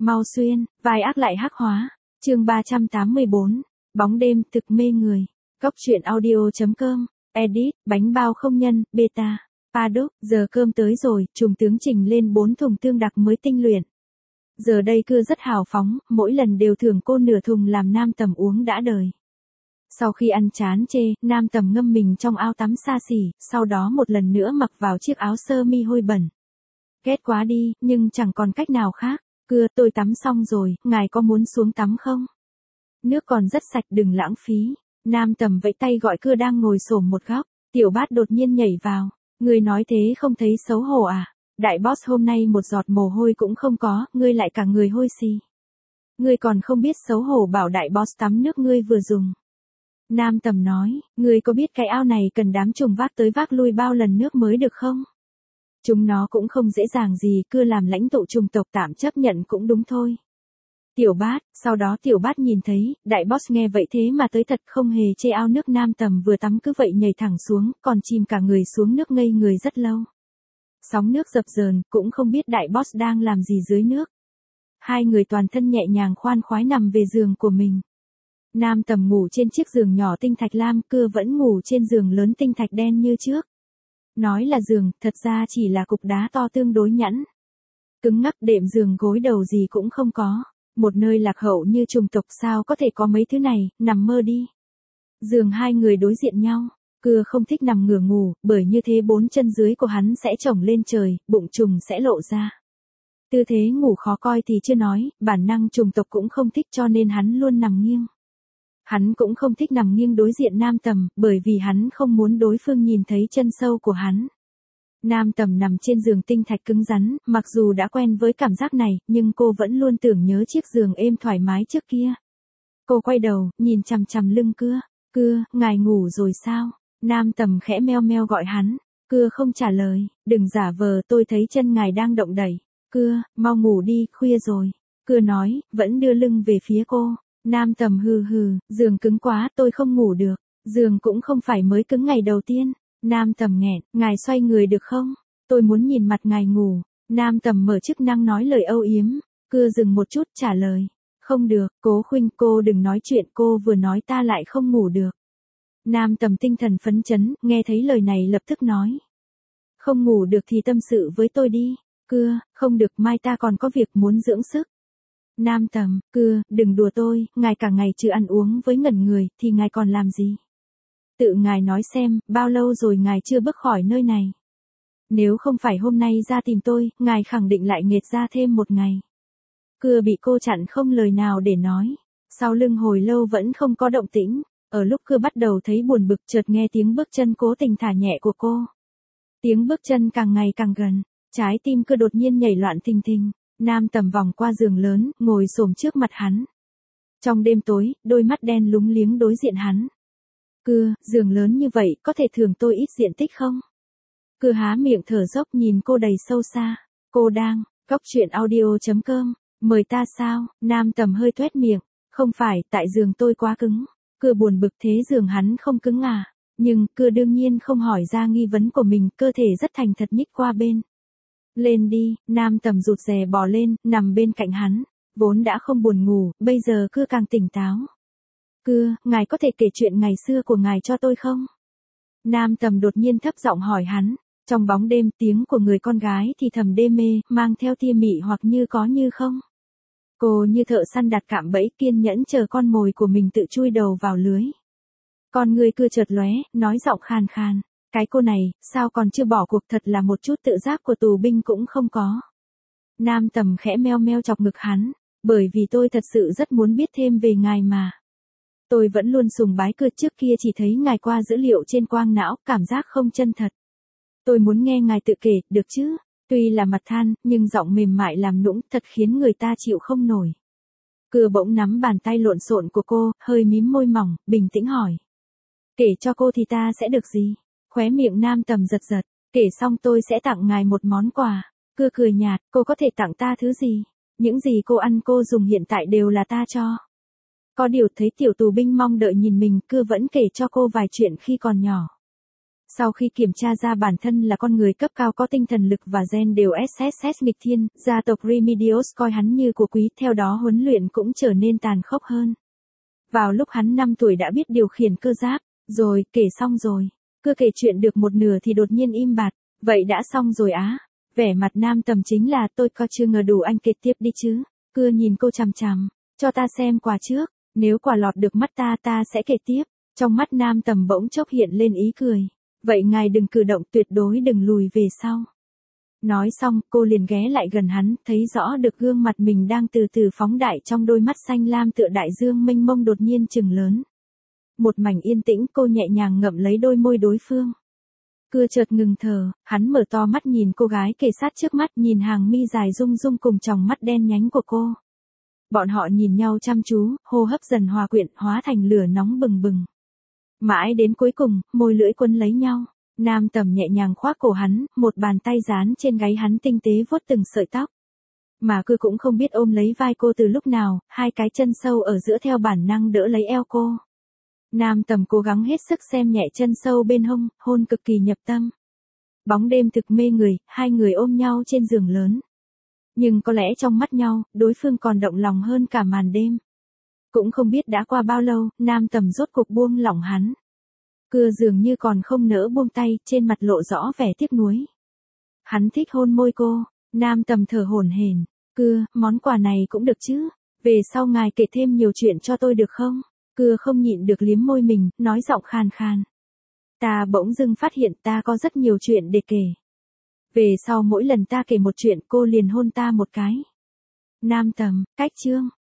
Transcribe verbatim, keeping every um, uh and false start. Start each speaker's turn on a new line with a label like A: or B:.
A: Mau xuyên, vai ác lại hắc hóa. Chương ba trăm tám mươi bốn. Bóng đêm thực mê người. Góc truyện audio chấm com. Edit, bánh bao không nhân, beta. Paddock, giờ cơm tới rồi, trùm tướng trình lên bốn thùng tương đặc mới tinh luyện. Giờ đây cưa rất hào phóng, mỗi lần đều thưởng cô nửa thùng làm Nam Tầm uống đã đời. Sau khi ăn chán chê, Nam Tầm ngâm mình trong áo tắm xa xỉ, sau đó một lần nữa mặc vào chiếc áo sơ mi hôi bẩn. Ghét quá đi, nhưng chẳng còn cách nào khác. Cưa, tôi tắm xong rồi, ngài có muốn xuống tắm không? Nước còn rất sạch, đừng lãng phí. Nam Tầm vẫy tay gọi cưa đang ngồi xổm một góc. Tiểu Bát đột nhiên nhảy vào. Ngươi nói thế không thấy xấu hổ à? Đại boss hôm nay một giọt mồ hôi cũng không có, ngươi lại cả người hôi xì. Ngươi còn không biết xấu hổ bảo đại boss tắm nước ngươi vừa dùng. Nam Tầm nói, ngươi có biết cái ao này cần đám trùng vác tới vác lui bao lần nước mới được không? Chúng nó cũng không dễ dàng gì, cứ làm lãnh tụ trùng tộc tạm chấp nhận cũng đúng thôi. Tiểu Bát, sau đó Tiểu Bát nhìn thấy, đại boss nghe vậy thế mà tới thật không hề chê ao nước Nam Tầm vừa tắm cứ vậy nhảy thẳng xuống, còn chìm cả người xuống nước ngây người rất lâu. Sóng nước dập dờn, cũng không biết đại boss đang làm gì dưới nước. Hai người toàn thân nhẹ nhàng khoan khoái nằm về giường của mình. Nam Tầm ngủ trên chiếc giường nhỏ tinh thạch lam, Cưa vẫn ngủ trên giường lớn tinh thạch đen như trước. Nói là giường, thật ra chỉ là cục đá to tương đối nhẵn. Cứng ngắc, đệm giường gối đầu gì cũng không có. Một nơi lạc hậu như trùng tộc sao có thể có mấy thứ này, nằm mơ đi. Giường hai người đối diện nhau. Cưa không thích nằm ngửa ngủ, bởi như thế bốn chân dưới của hắn sẽ chổng lên trời, bụng trùng sẽ lộ ra. Tư thế ngủ khó coi thì chưa nói, bản năng trùng tộc cũng không thích cho nên hắn luôn nằm nghiêng. Hắn cũng không thích nằm nghiêng đối diện Nam Tầm, bởi vì hắn không muốn đối phương nhìn thấy chân sâu của hắn. Nam Tầm nằm trên giường tinh thạch cứng rắn, mặc dù đã quen với cảm giác này, nhưng cô vẫn luôn tưởng nhớ chiếc giường êm thoải mái trước kia. Cô quay đầu, nhìn chằm chằm lưng Cưa. Cưa, ngài ngủ rồi sao? Nam Tầm khẽ meo meo gọi hắn. Cưa không trả lời, đừng giả vờ, tôi thấy chân ngài đang động đẩy. Cưa, mau ngủ đi, khuya rồi. Cưa nói, vẫn đưa lưng về phía cô. Nam Tầm hừ hừ, giường cứng quá, tôi không ngủ được. Giường cũng không phải mới cứng ngày đầu tiên. Nam Tầm nghẹn, ngài xoay người được không? Tôi muốn nhìn mặt ngài ngủ. Nam Tầm mở chức năng nói lời âu yếm. Cưa dừng một chút trả lời. Không được, Cố Khuynh, cô đừng nói chuyện, cô vừa nói ta lại không ngủ được. Nam Tầm tinh thần phấn chấn, nghe thấy lời này lập tức nói. Không ngủ được thì tâm sự với tôi đi. Cưa, không được, mai ta còn có việc muốn dưỡng sức. Nam Tầm, Cưa, đừng đùa tôi, ngài cả ngày chưa ăn uống với ngẩn người, thì ngài còn làm gì? Tự ngài nói xem, bao lâu rồi ngài chưa bước khỏi nơi này? Nếu không phải hôm nay ra tìm tôi, ngài khẳng định lại nghệt ra thêm một ngày. Cưa bị cô chặn không lời nào để nói. Sau lưng hồi lâu vẫn không có động tĩnh. Ở lúc Cưa bắt đầu thấy buồn bực, chợt nghe tiếng bước chân cố tình thả nhẹ của cô. Tiếng bước chân càng ngày càng gần, trái tim Cưa đột nhiên nhảy loạn thình thình. Nam Tầm vòng qua giường lớn, ngồi xổm trước mặt hắn. Trong đêm tối, đôi mắt đen lúng liếng đối diện hắn. Cưa, giường lớn như vậy, có thể thưởng tôi ít diện tích không? Cưa há miệng thở dốc nhìn cô đầy sâu xa. Cô đang, góc truyện audio chấm com, mời ta sao? Nam Tầm hơi tuét miệng. Không phải, tại giường tôi quá cứng. Cưa buồn bực, thế giường hắn không cứng à? Nhưng, Cưa đương nhiên không hỏi ra nghi vấn của mình, cơ thể rất thành thật nhích qua bên. Lên đi, Nam Tầm rụt rè bò lên, nằm bên cạnh hắn. Vốn đã không buồn ngủ, bây giờ Cưa càng tỉnh táo. Cưa, ngài có thể kể chuyện ngày xưa của ngài cho tôi không? Nam Tầm đột nhiên thấp giọng hỏi hắn. Trong bóng đêm, tiếng của người con gái thì thầm đê mê, mang theo tia mị hoặc như có như không. Cô như thợ săn đặt cạm bẫy, kiên nhẫn chờ con mồi của mình tự chui đầu vào lưới. Con người Cưa chợt lóe, nói giọng khàn khàn. Cái cô này, sao còn chưa bỏ cuộc, thật là một chút tự giác của tù binh cũng không có. Nam Tầm khẽ meo meo chọc ngực hắn. Bởi vì tôi thật sự rất muốn biết thêm về ngài mà. Tôi vẫn luôn sùng bái Cưa, trước kia chỉ thấy ngài qua dữ liệu trên quang não, cảm giác không chân thật. Tôi muốn nghe ngài tự kể, được chứ? Tuy là mặt than, nhưng giọng mềm mại làm nũng, thật khiến người ta chịu không nổi. Cưa bỗng nắm bàn tay lộn xộn của cô, hơi mím môi mỏng, bình tĩnh hỏi. Kể cho cô thì ta sẽ được gì? Khóe miệng Nam Tầm giật giật. Kể xong tôi sẽ tặng ngài một món quà. Cưa cười nhạt, cô có thể tặng ta thứ gì? Những gì cô ăn cô dùng hiện tại đều là ta cho. Có điều thấy tiểu tù binh mong đợi nhìn mình, Cưa vẫn kể cho cô vài chuyện khi còn nhỏ. Sau khi kiểm tra ra bản thân là con người cấp cao có tinh thần lực và gen đều ét ét ét nghịch thiên, gia tộc Remedios coi hắn như của quý, theo đó huấn luyện cũng trở nên tàn khốc hơn. Vào lúc hắn năm tuổi đã biết điều khiển cơ giáp, rồi, kể xong rồi. Cứ kể chuyện được một nửa thì đột nhiên im bặt, vậy đã xong rồi á. Vẻ mặt Nam Tầm chính là tôi có chưa ngờ đủ anh kể tiếp đi chứ. Cưa nhìn cô chằm chằm, cho ta xem quà trước, nếu quả lọt được mắt ta ta sẽ kể tiếp. Trong mắt Nam Tầm bỗng chốc hiện lên ý cười. Vậy ngài đừng cử động, tuyệt đối đừng lùi về sau. Nói xong, cô liền ghé lại gần hắn, thấy rõ được gương mặt mình đang từ từ phóng đại trong đôi mắt xanh lam tựa đại dương mênh mông đột nhiên trừng lớn. Một mảnh yên tĩnh, cô nhẹ nhàng ngậm lấy đôi môi đối phương. Cưa chợt ngừng thở, hắn mở to mắt nhìn cô gái kề sát trước mắt, nhìn hàng mi dài rung rung cùng tròng mắt đen nhánh của cô. Bọn họ nhìn nhau chăm chú, hô hấp dần hòa quyện, hóa thành lửa nóng bừng bừng. Mãi đến cuối cùng, môi lưỡi quấn lấy nhau. Nam Tầm nhẹ nhàng khoác cổ hắn, một bàn tay dán trên gáy hắn tinh tế vuốt từng sợi tóc. Mà Cưa cũng không biết ôm lấy vai cô từ lúc nào, hai cái chân sâu ở giữa theo bản năng đỡ lấy eo cô. Nam Tầm cố gắng hết sức xem nhẹ chân sâu bên hông, hôn cực kỳ nhập tâm. Bóng đêm thực mê người, hai người ôm nhau trên giường lớn. Nhưng có lẽ trong mắt nhau, đối phương còn động lòng hơn cả màn đêm. Cũng không biết đã qua bao lâu, Nam Tầm rốt cuộc buông lỏng hắn. Cưa dường như còn không nỡ buông tay, trên mặt lộ rõ vẻ tiếc nuối. Hắn thích hôn môi cô, Nam Tầm thở hổn hển. Cưa, món quà này cũng được chứ, về sau ngài kể thêm nhiều chuyện cho tôi được không? Cưa không nhịn được liếm môi mình, nói giọng khàn khàn. Ta bỗng dưng phát hiện ta có rất nhiều chuyện để kể. Về sau mỗi lần ta kể một chuyện cô liền hôn ta một cái. Nam Tầm, cách chương.